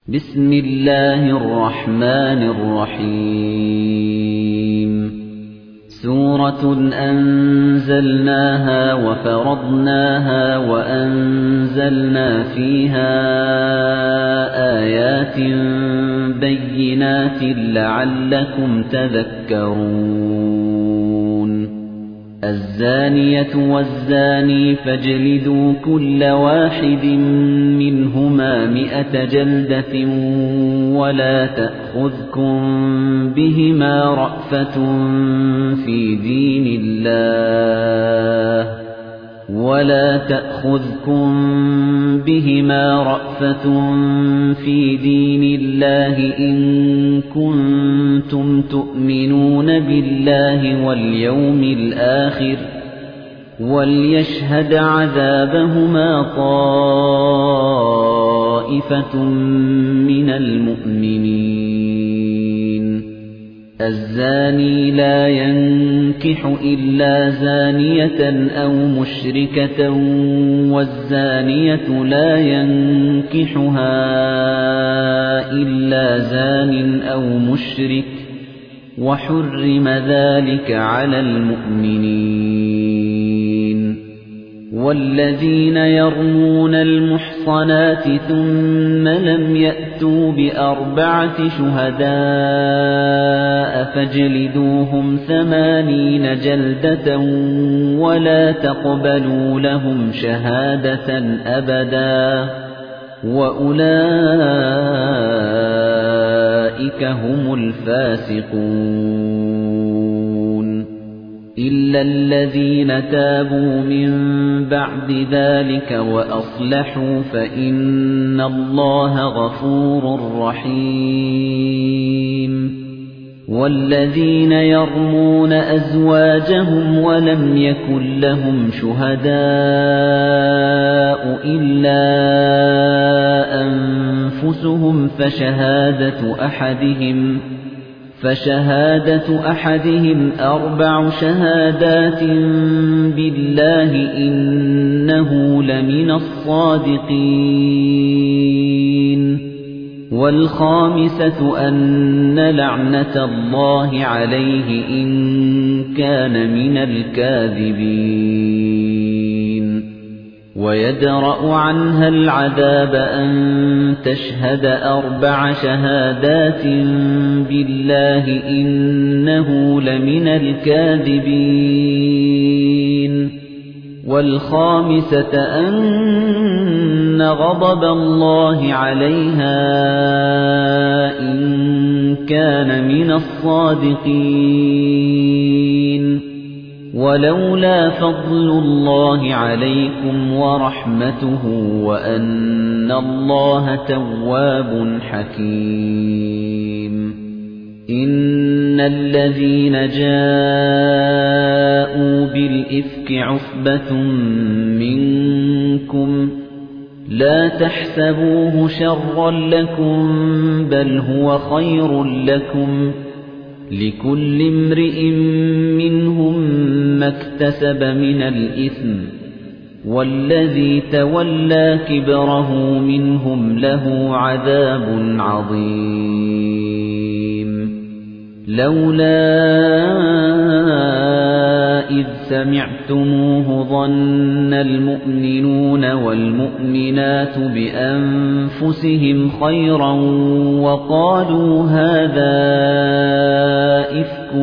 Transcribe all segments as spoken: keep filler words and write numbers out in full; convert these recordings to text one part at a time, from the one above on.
بسم الله الرحمن الرحيم سورة أنزلناها وفرضناها وأنزلنا فيها آيات بينات لعلكم تذكرون الزانية والزاني فاجلدوا كل واحد منهما مئة جلدة ولا تأخذكم بهما رأفة في دين الله ولا تأخذكم بهما رأفة في دين الله إن كنتم تؤمنون بالله واليوم الآخر وليشهد عذابهما طائفة من المؤمنين الزاني لا ينكح إلا زانية أو مشركة والزانية لا ينكحها إلا زان أو مشرك وحرم ذلك على المؤمنين والذين يرمون المحصنات ثم لم يأتوا بأربعة شهداء فاجلدوهم ثمانين جلدة ولا تقبلوا لهم شهادة أبدا وأولئك هم الفاسقون إلا الذين تابوا من بعد ذلك وأصلحوا فإن الله غفور رحيم والذين يرمون أزواجهم ولم يكن لهم شهداء إلا أنفسهم فشهادة أحدهم فشهادة أحدهم أربع شهادات بالله إنه لمن الصادقين والخامسة أن لعنة الله عليه إن كان من الكاذبين ويدرأ عنها العذاب أن تشهد أربع شهادات بالله إنه لمن الكاذبين والخامسة أن غضب الله عليها إن كان من الصادقين ولولا فضل الله عليكم ورحمته وأن الله تواب حكيم إن الذين جاءوا بالإفك عصبة منكم لا تحسبوه شرا لكم بل هو خير لكم لكل امرئ منهم ما اكتسب من الإثم والذي تولى كبره منهم له عذاب عظيم لولا إذ سمعتموه ظن المؤمنون والمؤمنات بأنفسهم خيرا وقالوا هذا إفك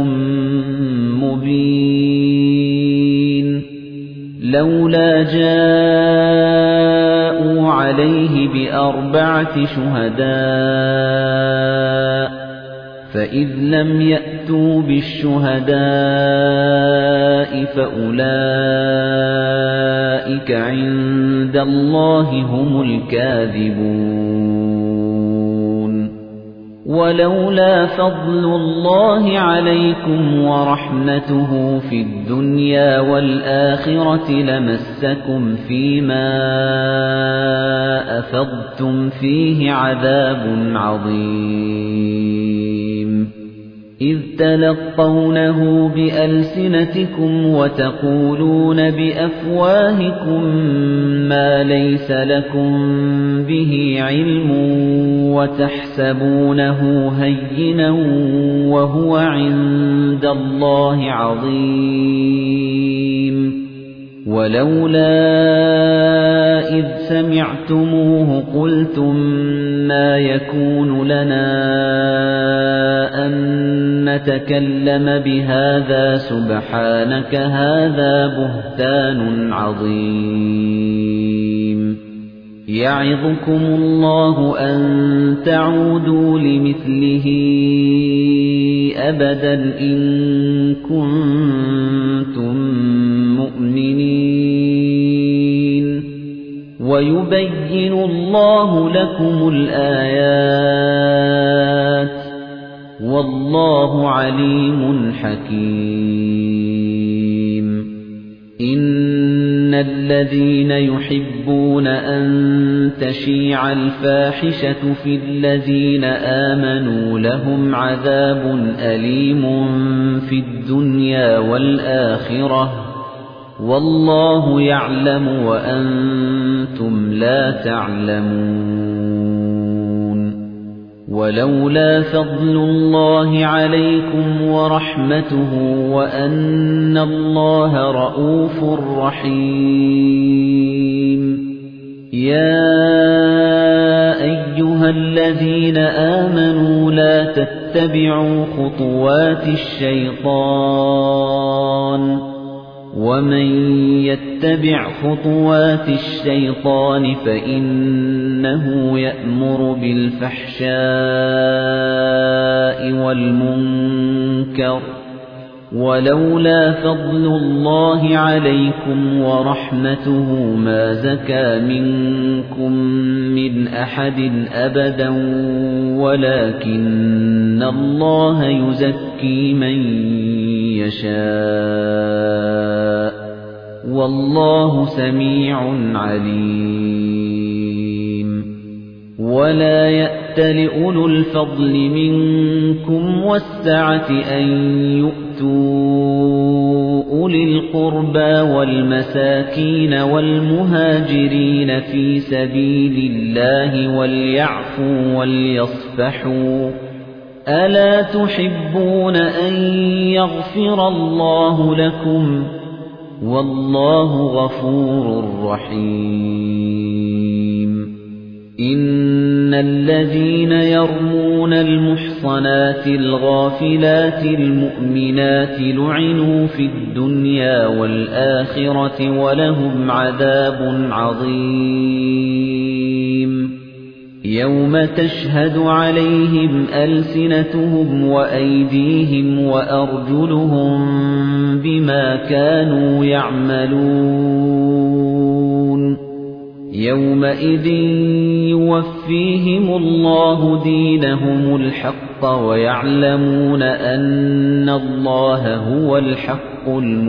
مبين لولا جاءوا عليه بأربعة شهداء فإذ لم يأتوا بالشهداء فأولئك عند الله هم الكاذبون ولولا فضل الله عليكم ورحمته في الدنيا والآخرة لمسكم فيما أفضتم فيه عذاب عظيم إِذْ تَلَقَّوْنَهُ بِأَلْسِنَتِكُمْ وَتَقُولُونَ بِأَفْوَاهِكُم مَّا لَيْسَ لَكُم بِهِ عِلْمٌ وَتَحْسَبُونَهُ هَيِّنًا وَهُوَ عِندَ اللَّهِ عَظِيمٌ وَلَوْلَا إِذْ سَمِعْتُمُوهُ قُلْتُم مَّا يَكُونُ لَنَا أَن نَّتَكَلَّمَ بِهَٰذَا سُبْحَانَكَ هَٰذَا بُهْتَانٌ عَظِيمٌ يَعِظُكُمُ اللَّهُ أَن تَعُودُوا لِمِثْلِهِ أَبَدًا إِن كُنتُم مُّؤْمِنِينَ وَيُبَيِّنُ اللَّهُ لَكُمُ الْآيَاتِ وَاللَّهُ عَلِيمٌ حَكِيمٌ إِنَّ الَّذِينَ يُحِبُّونَ أَن تَشِيعَ الْفَاحِشَةُ فِي الَّذِينَ آمَنُوا لَهُمْ عَذَابٌ أَلِيمٌ فِي الدُّنْيَا وَالْآخِرَةِ وَاللَّهُ يَعْلَمُ وَأَنتُمْ لَا تَعْلَمُونَ وَلَوْلَا فَضْلُ اللَّهِ عَلَيْكُمْ وَرَحْمَتُهُ وَأَنَّ اللَّهَ رَءُوفٌ رَّحِيمٌ يَا أَيُّهَا الَّذِينَ آمَنُوا لَا تَتَّبِعُوا خُطُوَاتِ الشَّيْطَانِ وَمَن يَتَّبِعْ خُطُوَاتِ الشَّيْطَانِ فَإِنَّهُ يَأْمُرُ بِالْفَحْشَاءِ وَالْمُنكَرِ وَلَوْلَا فَضْلُ اللَّهِ عَلَيْكُمْ وَرَحْمَتُهُ مَا زَكَىٰ مِنكُم مِّنْ أَحَدٍ أَبَدًا وَلَكِنَّ اللَّهَ يُزَكِّي مَن يَشَاءُ وَاللَّهُ سَمِيعٌ عَلِيمٌ وَلَا يَأْتَلِ أُولُو الْفَضْلِ مِنكُمْ وَالسَّعَةِ أَن يُؤْتُوا أُولِي الْقُرْبَىٰ وَالْمَسَاكِينَ وَالْمُهَاجِرِينَ فِي سَبِيلِ اللَّهِ وَلْيَعْفُوا وَلْيَصْفَحُوا أَلَا تُحِبُّونَ أَن يَغْفِرَ اللَّهُ لَكُمْ وَاللَّهُ غَفُورٌ رَّحِيمٌ إِنَّ الَّذِينَ يَرْمُونَ الْمُحْصَنَاتِ الْغَافِلَاتِ الْمُؤْمِنَاتِ لُعِنُوا فِي الدُّنْيَا وَالْآخِرَةِ وَلَهُمْ عَذَابٌ عَظِيمٌ يَوْمَ تَشْهَدُ عَلَيْهِمْ أَلْسِنَتُهُمْ وَأَيْدِيهِمْ وَأَرْجُلُهُم بِمَا كَانُوا يَعْمَلُونَ يَوْمَئِذٍ يُوَفِّيهِمُ اللَّهُ دِينَهُمُ الْحَقَّ وَيَعْلَمُونَ أَنَّ اللَّهَ هُوَ الْحَقُّ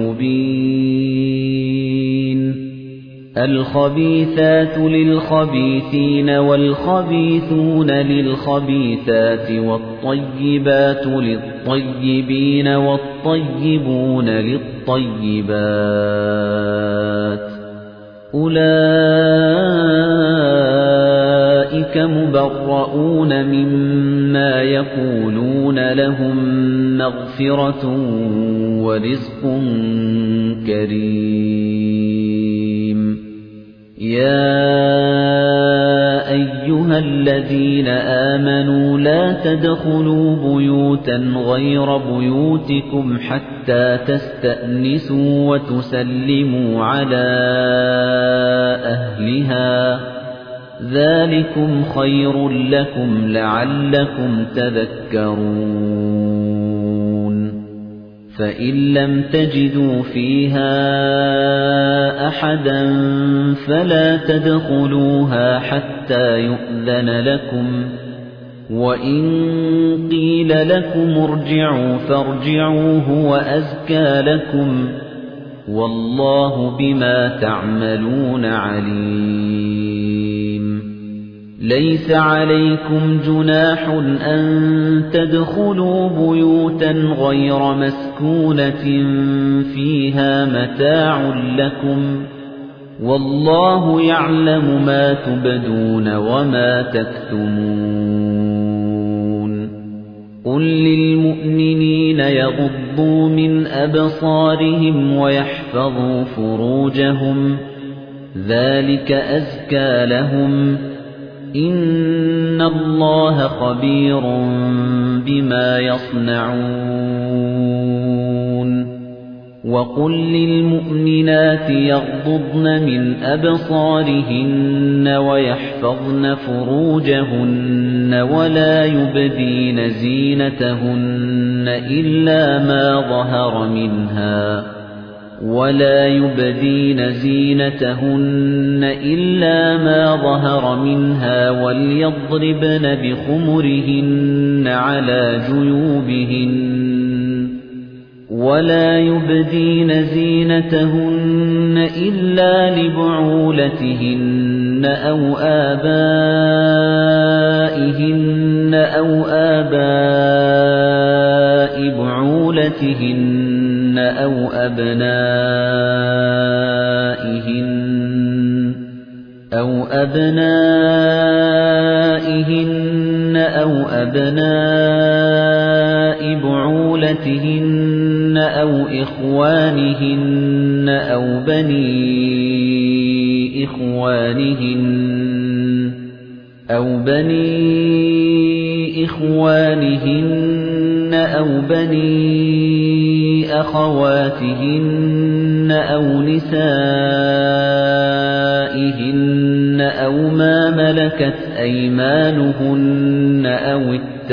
الْمُبِينُ الْخَبِيثَاتُ لِلْخَبِيثِينَ وَالْخَبِيثُونَ لِلْخَبِيثَاتِ وَالطَّيِّبَاتُ لِلطَّيِّبِينَ وَالطَّيِّبُونَ لِلطَّيِّبَاتِ أُولَئِكَ مُبَرَّؤُونَ مِمَّا يَقُولُونَ لَهُم مَّغْفِرَةٌ وَرِزْقٌ كَرِيمٌ يَا أَيُّهَا الَّذِينَ آمَنُوا لَا تَدْخُلُوا بُيُوتًا غَيْرَ بُيُوتِكُمْ حَتَّى تَسْتَأْنِسُوا وَتُسَلِّمُوا عَلَىٰ أَهْلِهَا ذَلِكُمْ خَيْرٌ لَّكُمْ لَعَلَّكُمْ تَذَكَّرُونَ فَإِن لَّمْ تَجِدُوا فِيهَا أَحَدًا فَلَا تَدْخُلُوهَا حَتَّى يُؤْذَنَ لَكُمْ وَإِن قِيلَ لَكُمُ ارْجِعُوا فَارْجِعُوا هُوَ أَزْكَىٰ لَكُمْ وَاللَّهُ بِمَا تَعْمَلُونَ عَلِيمٌ لَيْسَ عَلَيْكُمْ جُنَاحٌ أَن تَدْخُلُوا بُيُوتًا غَيْرَ مَسْكُونَةٍ فِيهَا مَتَاعٌ لَّكُمْ وَاللَّهُ يَعْلَمُ مَا تُبْدُونَ وَمَا تَكْتُمُونَ قُل لِّلْمُؤْمِنِينَ يَغُضُّوا مِنْ أَبْصَارِهِمْ وَيَحْفَظُوا فُرُوجَهُمْ ذَلِكَ أَزْكَىٰ لَهُمْ إِنَّ اللَّهَ خَبِيرٌ بِمَا يَصْنَعُونَ وَقُل لِّلْمُؤْمِنَاتِ يَغْضُضْنَ مِنْ أَبْصَارِهِنَّ وَيَحْفَظْنَ فُرُوجَهُنَّ وَلَا يُبْدِينَ زِينَتَهُنَّ إِلَّا مَا ظَهَرَ مِنْهَا وَلَا يُبْدِينَ زِينَتَهُنَّ إِلَّا مَا ظَهَرَ مِنْهَا وَلْيَضْرِبْنَ بِخُمُرِهِنَّ عَلَى جُيُوبِهِنَّ وَلَا يُبْدِينَ زِينَتَهُنَّ إِلَّا لِبُعُولَتِهِنَّ أَوْ آبَائِهِنَّ أَوْ آبَاءِ بُعُولَتِهِنَّ أَوْ أَبْنَائِهِنَّ أَوْ أَبْنَائِهِنَّ أَوْ أَبْنَاءِ بُعُولَتِهِنَّ أَوْ إِخْوَانِهِنَّ أَوْ بَنِي إِخْوَانِهِنَّ أَوْ بَنِي إِخْوَانِهِنَّ أَوْ بَنِي أَخَوَاتِهِنَّ أَوْ نِسَائِهِنَّ أَوْ مَا مَلَكَتْ أَيْمَانُهُنَّ أَوِ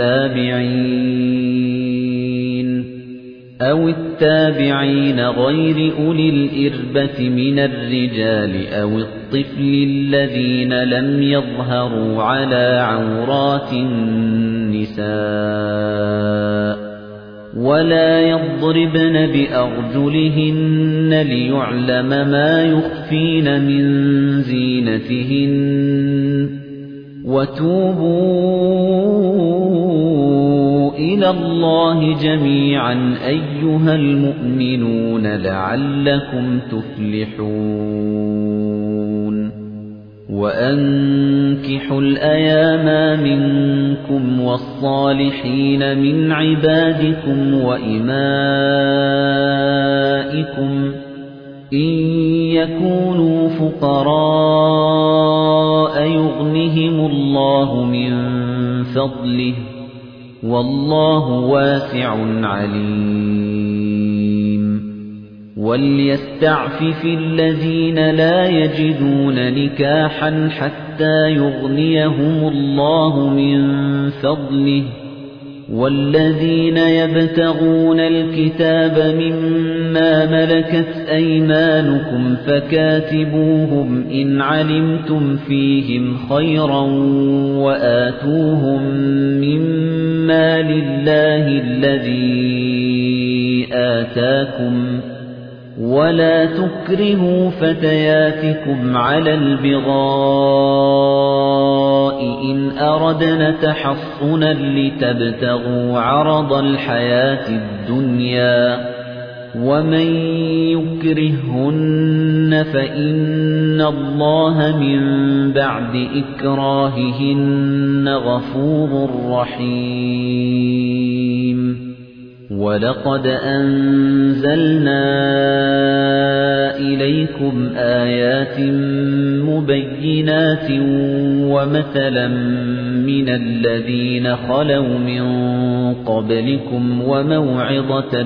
التَّابِعِينَ أَوِ التَّابِعِينَ غَيْرِ أُولِي الْإِرْبَةِ مِنَ الرِّجَالِ أَوِ الطِّفْلِ الَّذِينَ لَمْ يَظْهَرُوا عَلَى عَوْرَاتِ النِّسَاءِ وَلَا يَضْرِبْنَ بِأَرْجُلِهِنَّ لِيُعْلَمَ مَا يُخْفِينَ مِنْ زِينَتِهِنَّ وَتُوبُوا إِلَى اللَّهِ جَمِيعًا أَيُّهَا الْمُؤْمِنُونَ لَعَلَّكُمْ تُفْلِحُونَ وَأَنكِحُوا الْأَيَامَىٰ مِنكُمْ وَالصَّالِحِينَ مِنْ عِبَادِكُمْ وَإِمَائِكُمْ إِن يَكُونُوا فُقَرَاءَ يُغْنِهِمُ اللَّهُ مِن فَضْلِهِ وَاللَّهُ وَاسِعٌ عَلِيمٌ وَلْيَسْتَعْفِفِ الَّذِينَ لَا يَجِدُونَ نِكَاحًا حَتَّى يُغْنِيَهُمُ اللَّهُ مِن فَضْلِهِ وَالَّذِينَ يَبْتَغُونَ الْكِتَابَ مِمَّا مَلَكَتْ أَيْمَانُكُمْ فَكَاتِبُوهُمْ إِنْ عَلِمْتُمْ فِيهِمْ خَيْرًا وَآتُوهُم مِّمَّا لِلَّهِ الَّذِي آتَاكُمْ وَلَا تُكْرِهُوا فَتَيَاتِكُمْ عَلَى الْبِغَاءِ إِنْ أَرَدْنَ تَحَصُّنًا لِتَبْتَغُوا عَرَضَ الْحَيَاةِ الدُّنْيَا وَمَن يُكْرِههُّنَّ فَإِنَّ اللَّهَ مِن بَعْدِ إِكْرَاهِهِنَّ غَفُورٌ رَّحِيمٌ وَلَقَدْ أَنزَلْنَا إِلَيْكُمْ آيَاتٍ مُبَيِّنَاتٍ وَمَثَلًا مِنَ الَّذِينَ خَلَوْا مِن قَبْلِكُمْ وَمَوْعِظَةً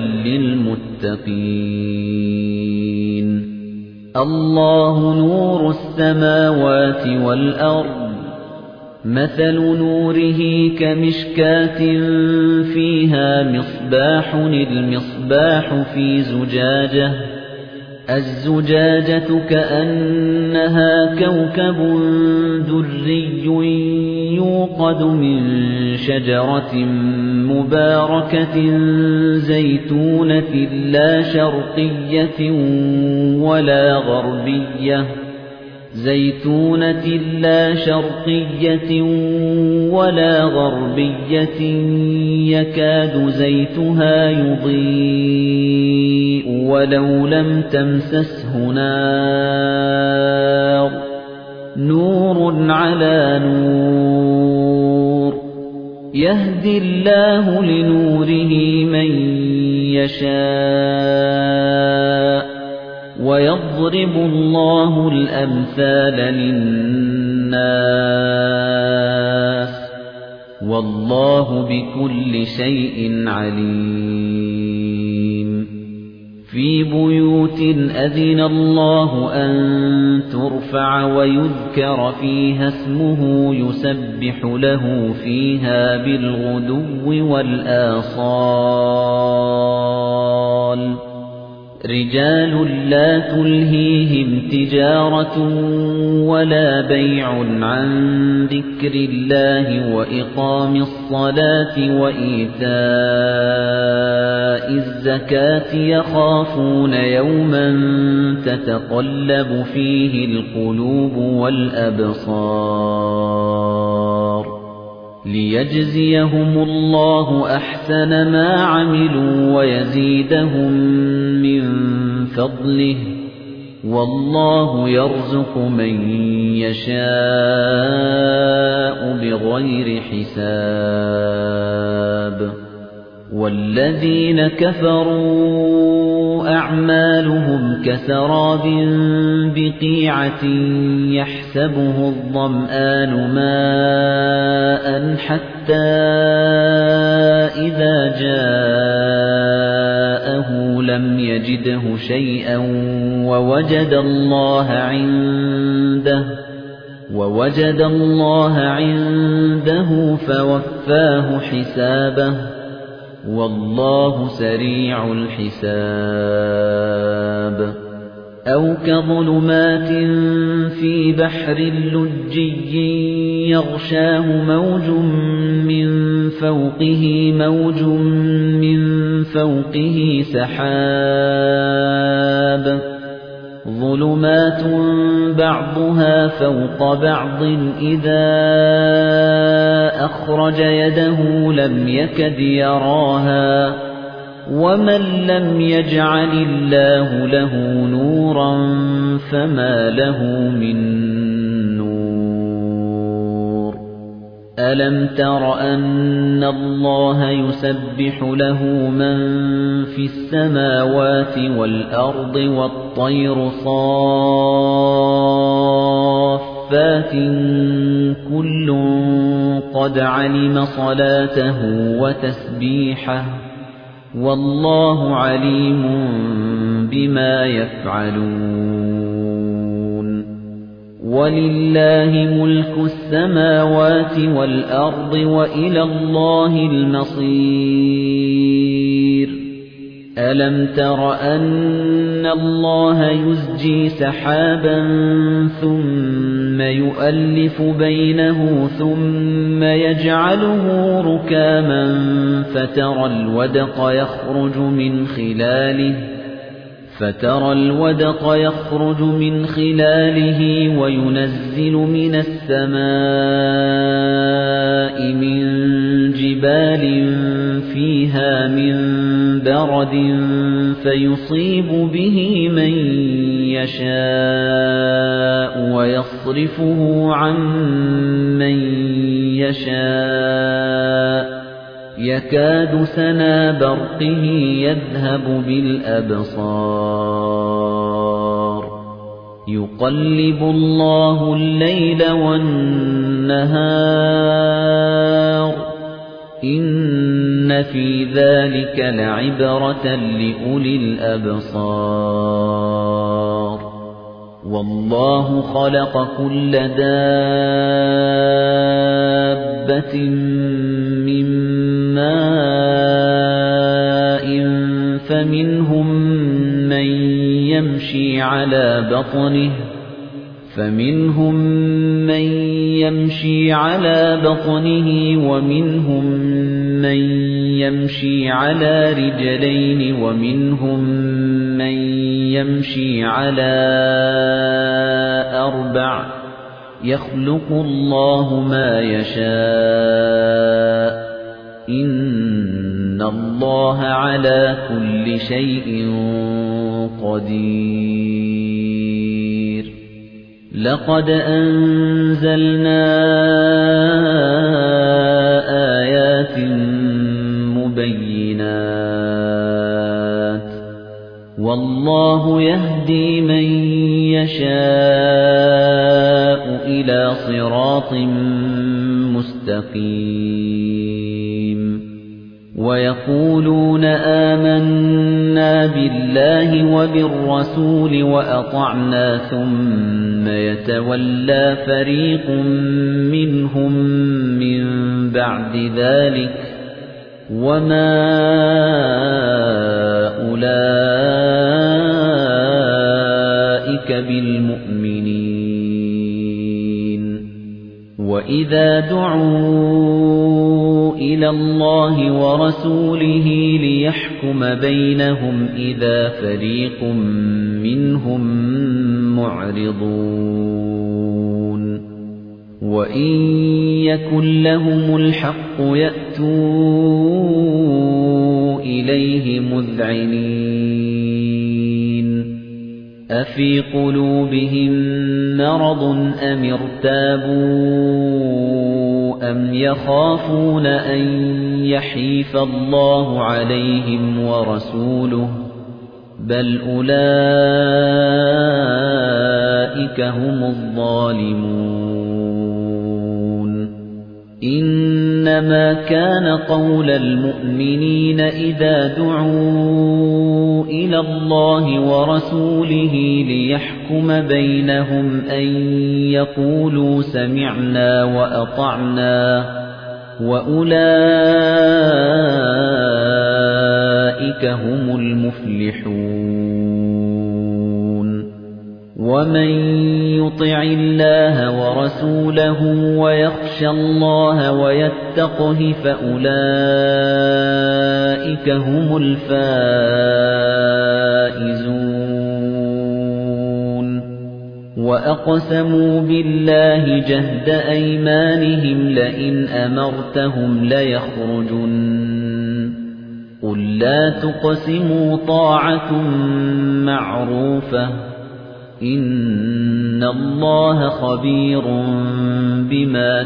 لِّلْمُتَّقِينَ اللَّهُ نُورُ السَّمَاوَاتِ وَالْأَرْضِ مَثَلُ نُورِهِ كَمِشْكَاةٍ فِيهَا مِصْبَاحٌ الْمِصْبَاحُ فِي زُجَاجَةٍ الزُّجَاجَةُ كَأَنَّهَا كَوْكَبٌ دُرِّيٌّ يُوقَدُ مِن شَجَرَةٍ مُبَارَكَةٍ زَيْتُونَةٍ لَّا شَرْقِيَّةٍ وَلَا غَرْبِيَّةٍ زَيْتُونَةٍ لَّا شَرْقِيَّةٍ وَلَا غَرْبِيَّةٍ يَكَادُ زَيْتُهَا يُضِيءُ وَلَوْ لَمْ تَمْسَسْهُ نَارٌ ۚ نُّورٌ عَلَىٰ نُورٍ ۗ يَهْدِي اللَّهُ لِنُورِهِ مَن يَشَاءُ ۚ وَيَضْرِبُ اللَّهُ الْأَمْثَالَ لِلنَّاسِ ۗ وَاللَّهُ بِكُلِّ شَيْءٍ عَلِيمٌ فِي بُيُوتٍ أَذِنَ اللَّهُ أَن تُرْفَعَ وَيُذْكَرَ فِيهَا اسْمُهُ يُسَبِّحُ لَهُ فِيهَا بِالْغُدُوِّ وَالْآصَالِ رِجَالٌ لَّا تُلْهِيهِمْ تِجَارَةٌ وَلَا بَيْعٌ عَن ذِكْرِ اللَّهِ وَإِقَامِ الصَّلَاةِ وَإِيتَاءِ الزَّكَاةِ يَخَافُونَ يَوْمًا تَتَقَلَّبُ فِيهِ الْقُلُوبُ وَالْأَبْصَارُ لِيَجْزِيَهُمُ اللَّهُ أَحْسَنَ مَا عَمِلُوا وَيَزِيدَهُم مِّن فَضْلِهِ ۗ وَاللَّهُ يَرْزُقُ مَن يَشَاءُ بِغَيْرِ حِسَابٍ وَالَّذِينَ كَفَرُوا أَعْمَالُهُمْ كَسَرَابٍ بِقِيعَةٍ يَحْسَبُهُ الظَّمْآنُ مَاءً حَتَّىٰ إِذَا جَاءَهُ لَمْ يَجِدْهُ شَيْئًا وَوَجَدَ اللَّهَ عِندَهُ وَوَجَدَ اللَّهَ عِندَهُ فَوَفَّاهُ حِسَابَهُ ۗ وَاللَّهُ سَرِيعُ الْحِسَابِ أَوْ كَظُلُمَاتٍ فِي بَحْرٍ لُّجِّيٍّ يَغْشَاهُ مَوْجٌ مِّن فَوْقِهِ مَوْجٌ مِّن فَوْقِهِ سَحَابٌ ظُلُمَاتٌ بَعْضُهَا فَوْقَ بَعْضٍ إِذَا أَخْرَجَ يَدَهُ لَمْ يَكَدْ يَرَاهَا ۗ وَمَن لَّمْ يَجْعَلِ اللَّهُ لَهُ نُورًا فَمَا لَهُ مِن نُّورٍ أَلَمْ تَرَ أَنَّ اللَّهَ يُسَبِّحُ لَهُ مَن فِي السَّمَاوَاتِ وَالْأَرْضِ وَالطَّيْرُ صَافَّاتٍ كُلٌّ قَدْ عَلِمَ صَلَاتَهُ وَتَسْبِيحَهُ ۗ وَاللَّهُ عَلِيمٌ بِمَا يَفْعَلُونَ وَلِلَّهِ مُلْكُ السَّمَاوَاتِ وَالْأَرْضِ وَإِلَى اللَّهِ الْمَصِيرُ أَلَمْ تَرَ أَنَّ اللَّهَ يُزْجِي سَحَابًا ثُمَّ يُؤَلِّفُ بَيْنَهُ ثُمَّ يَجْعَلُهُ رُكَامًا فَتَرَى الْوَدْقَ يَخْرُجُ مِنْ خِلَالِهِ فَتَرَى الْوَدْقَ يَخْرُجُ مِنْ خِلَالِهِ وَيُنَزِّلُ مِنَ السَّمَاءِ مِن جِبَالٍ فِيهَا مِن بَرَدٍ فَيُصِيبُ بِهِ مَن يَشَاءُ وَيَصْرِفُهُ عَن مَّن يَشَاءُ يَكَادُ سَنَا بَرْقِهِ يَذْهَبُ بِالْأَبْصَارِ يُقَلِّبُ اللَّهُ اللَّيْلَ وَالنَّهَارَ إِنَّ فِي ذَلِكَ لَعِبْرَةً لِأُولِي الْأَبْصَارِ وَاللَّهُ خَلَقَ كُلَّ دَابَّةٍ مِّن مَّاءٍ فَمِنْهُم مَّن يَمْشِي عَلَى بَطْنِهِ فَمِنْهُم مَّن يمشي على بطنه ومنهم من يمشي على رجلين ومنهم من يمشي على أربع يخلق الله ما يشاء إن الله على كل شيء قدير لقد أنزلنا آيات مبينات والله يهدي من يشاء إلى صراط مستقيم ويقولون آمنا بالله وبالرسول وأطعنا ثم يتولى فريق منهم من بعد ذلك وما أولئك بالمؤمنين وإذا دعوا إلى الله ورسوله ليحكم بينهم إذا فريق منهم معرضون وإن يكن لهم الحق يأتوا إليه مذعنين أفي قلوبهم مرض أم ارتابوا أم يخافون أن يحيف الله عليهم ورسوله بل أولئك هم الظالمون إنما كان قول المؤمنين إذا دعوا إلى الله ورسوله ليحكم بينهم أن يقولوا سمعنا وأطعنا وأولئك هم المفلحون ومن يطع الله ورسوله ويخشى الله ويتقه فأولئك هم الفائزون وأقسموا بالله جهد أيمانهم لئن أمرتهم ليخرجن قل لا تقسموا طاعة معروفة إن الله خبير بما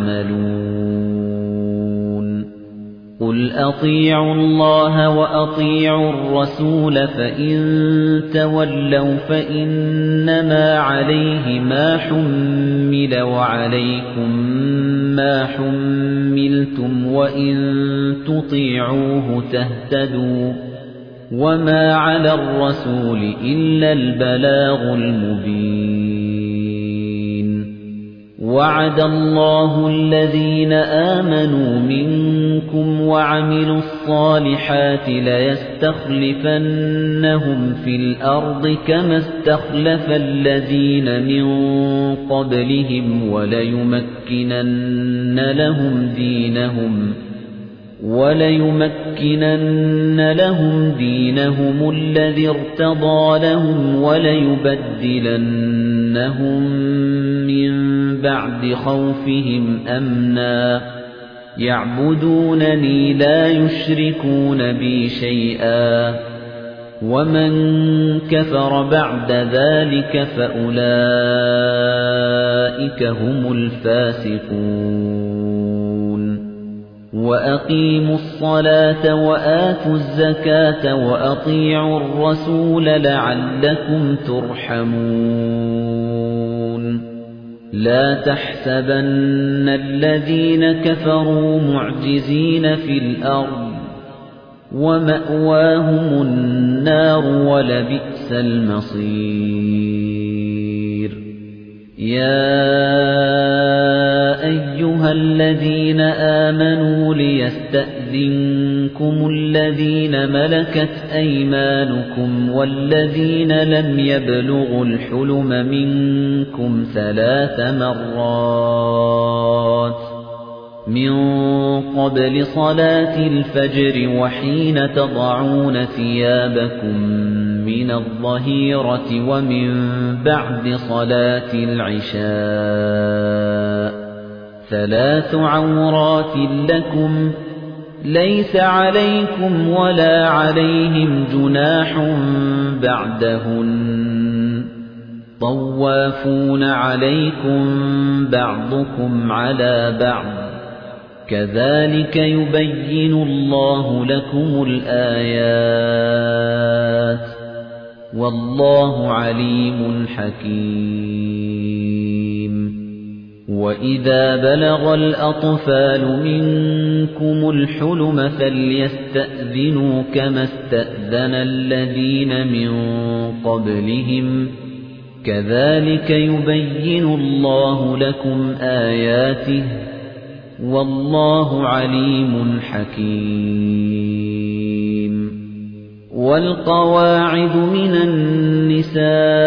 تعملون قل أطيعوا الله وأطيعوا الرسول فإن تولوا فإنما عليه ما حمل وعليكم ما حملتم وإن تطيعوه تهتدوا وما على الرسول إلا البلاغ المبين وعد الله الذين آمنوا منكم وعملوا الصالحات ليستخلفنهم في الأرض كما استخلف الذين من قبلهم وليمكنن لهم دينهم وَلَيُمَكِّنَنَّ لَهُمْ دِينَهُمُ الَّذِي ارْتَضَىٰ لَهُمْ وَلَيُبَدِّلَنَّهُم مِّن بَعْدِ خَوْفِهِمْ أَمْنًا يَعْبُدُونَنِي لَا يُشْرِكُونَ بِي شَيْئًا وَمَن كَفَرَ بَعْدَ ذَلِكَ فَأُولَٰئِكَ هُمُ الْفَاسِقُونَ وَأَقِيمُوا الصَّلَاةَ وَآتُوا الزَّكَاةَ وَأَطِيعُوا الرَّسُولَ لَعَلَّكُمْ تُرْحَمُونَ لَا تَحْسَبَنَّ الَّذِينَ كَفَرُوا مُعْجِزِينَ فِي الْأَرْضِ وَمَأْوَاهُمُ النَّارُ وَلَبِئْسَ الْمَصِيرُ يَا أَيُّهَا أَيُّهَا الَّذِينَ آمَنُوا لِيَسْتَأْذِنكُمُ الَّذِينَ مَلَكَتْ أَيْمَانُكُمْ وَالَّذِينَ لَمْ يَبْلُغُوا الْحُلُمَ مِنكُمْ ثَلَاثَ مَرَّاتٍ مِنْ قَبْلِ صَلَاةِ الْفَجْرِ وَحِينَ تَضَعُونَ ثِيَابَكُمْ مِنَ الظَّهِيرَةِ وَمِنْ بَعْدِ صَلَاةِ الْعِشَاءِ ثَلَاثُ عَوْرَاتٍ لَكُمْ لَيْسَ عَلَيْكُمْ وَلَا عَلَيْهِمْ جُنَاحٌ بَعْدَهُنَّ طَوَّافُونَ عَلَيْكُمْ بَعْضُكُمْ عَلَى بَعْضٍ كَذَلِكَ يُبَيِّنُ اللَّهُ لَكُمُ الْآيَاتِ وَاللَّهُ عَلِيمٌ حَكِيمٌ وَإِذَا بَلَغَ الْأَطْفَالُ مِنكُمُ الْحُلُمَ فَلْيَسْتَأْذِنُوا كَمَا اسْتَأْذَنَ الَّذِينَ مِن قَبْلِهِمْ كَذَلِكَ يُبَيِّنُ اللَّهُ لَكُمْ آيَاتِهِ وَاللَّهُ عَلِيمٌ حَكِيمٌ وَالْقَوَاعِدُ مِنَ النِّسَاءِ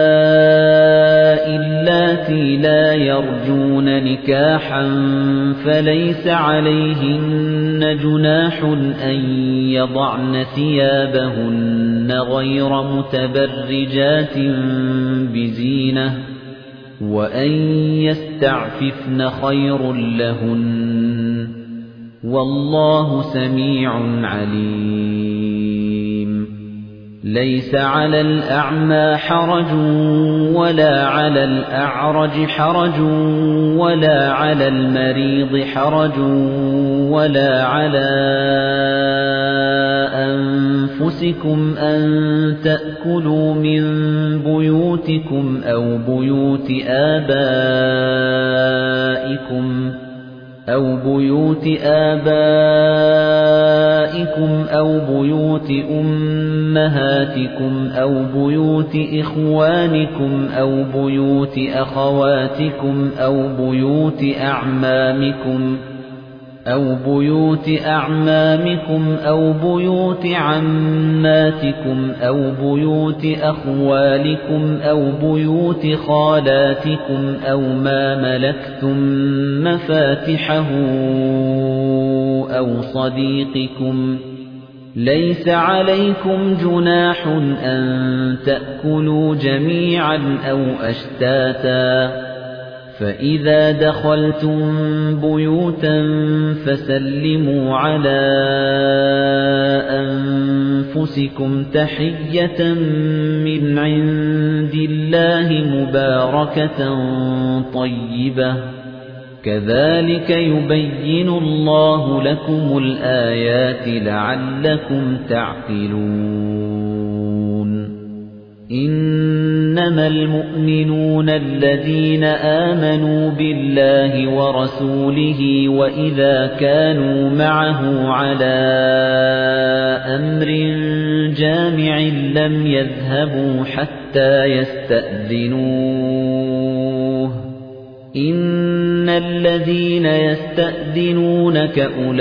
اللَّاتِي لَا يَرْجُونَ نِكَاحًا فَلَيْسَ عَلَيْهِنَّ جُنَاحٌ أَن يَضَعْنَ ثِيَابَهُنَّ غَيْرَ مُتَبَرِّجَاتٍ بِزِينَةٍ وَأَن يَسْتَعْفِفْنَ خَيْرٌ لَّهُنَّ وَاللَّهُ سَمِيعٌ عَلِيمٌ لَيْسَ عَلَى الْأَعْمَى حَرَجٌ وَلَا عَلَى الْأَعْرَجِ حَرَجٌ وَلَا عَلَى الْمَرِيضِ حَرَجٌ وَلَا عَلَى أَنفُسِكُمْ أَن تَأْكُلُوا مِن بُيُوتِكُمْ أَوْ بُيُوتِ آبَائِكُمْ أَوْ بُيُوتِ آبَائِكُمْ أَوْ بُيُوتِ أُمَّهَاتِكُمْ أَوْ بُيُوتِ إِخْوَانِكُمْ أَوْ بُيُوتِ أَخَوَاتِكُمْ أَوْ بُيُوتِ أَعْمَامِكُمْ أَوْ بُيُوتِ أَعْمَامِكُمْ أَوْ بُيُوتِ عَمَّاتِكُمْ أَوْ بُيُوتِ أَخْوَالِكُمْ أَوْ بُيُوتِ خَالَاتِكُمْ أَوْ مَا مَلَكْتُمْ مَفَاتِحَهُ أَوْ صَدِيقِكُمْ لَيْسَ عَلَيْكُمْ جُنَاحٌ أَن تَأْكُلُوا جَمِيعًا أَوْ أَشْتَاتًا فَإِذَا دَخَلْتُم بُيُوتًا فَسَلِّمُوا عَلَىٰ أَنفُسِكُمْ تَحِيَّةً مِّنْ عِندِ اللَّهِ مُبَارَكَةً طَيِّبَةً كَذَلِكَ يُبَيِّنُ اللَّهُ لَكُمُ الْآيَاتِ لَعَلَّكُمْ تَعْقِلُونَ إِنَّمَا الْمُؤْمِنُونَ الَّذِينَ آمَنُوا بِاللَّهِ وَرَسُولِهِ وَإِذَا كَانُوا مَعَهُ عَلَىٰ أَمْرٍ جَامِعٍ لَّمْ يَذْهَبُوا حَتَّىٰ يَسْتَأْذِنُوهُ إِنَّ الَّذِينَ يَسْتَأْذِنُونَكَ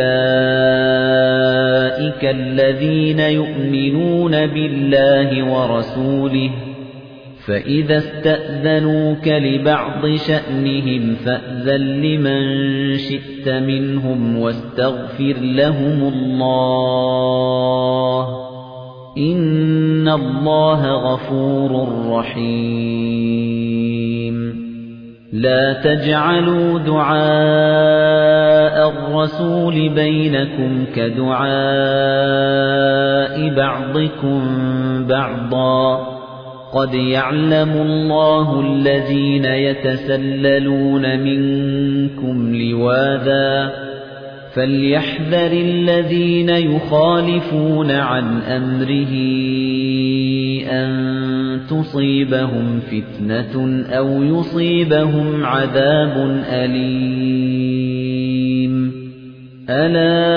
أُولَٰئِكَ الَّذِينَ يُؤْمِنُونَ بِاللَّهِ ورسوله فَإِذَا اسْتَأْذَنُوكَ لِبَعْضِ شَأْنِهِمْ فَأْذَن لِّمَن شِئْتَ مِنْهُمْ وَاسْتَغْفِرْ لَهُمُ اللَّهَ إِنَّ اللَّهَ غَفُورٌ رَّحِيمٌ لَا تَجْعَلُوا دُعَاءَ الرَّسُولِ بَيْنَكُمْ كَدُعَاءِ بَعْضِكُمْ بَعْضًا قَدْ يَعْلَمُ اللَّهُ الَّذِينَ يَتَسَلَّلُونَ مِنكُمْ لِوَاذًا فَلْيَحْذَرِ الَّذِينَ يُخَالِفُونَ عَنْ أَمْرِهِ أَن تُصِيبَهُمْ فِتْنَةٌ أَوْ يُصِيبَهُمْ عَذَابٌ أَلِيمٌ أَلَا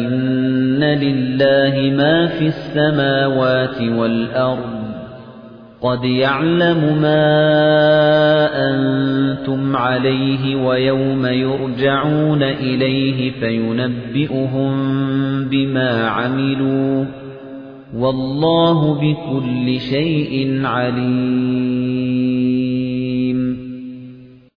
إِنَّ لِلَّهِ مَا فِي السَّمَاوَاتِ وَالْأَرْضِ قَدْ يَعْلَمُ مَا أَنتُمْ عَلَيْهِ وَيَوْمَ يُرْجَعُونَ إِلَيْهِ فَيُنَبِّئُهُم بِمَا عَمِلُوا وَاللَّهُ بِكُلِّ شَيْءٍ عَلِيمٌ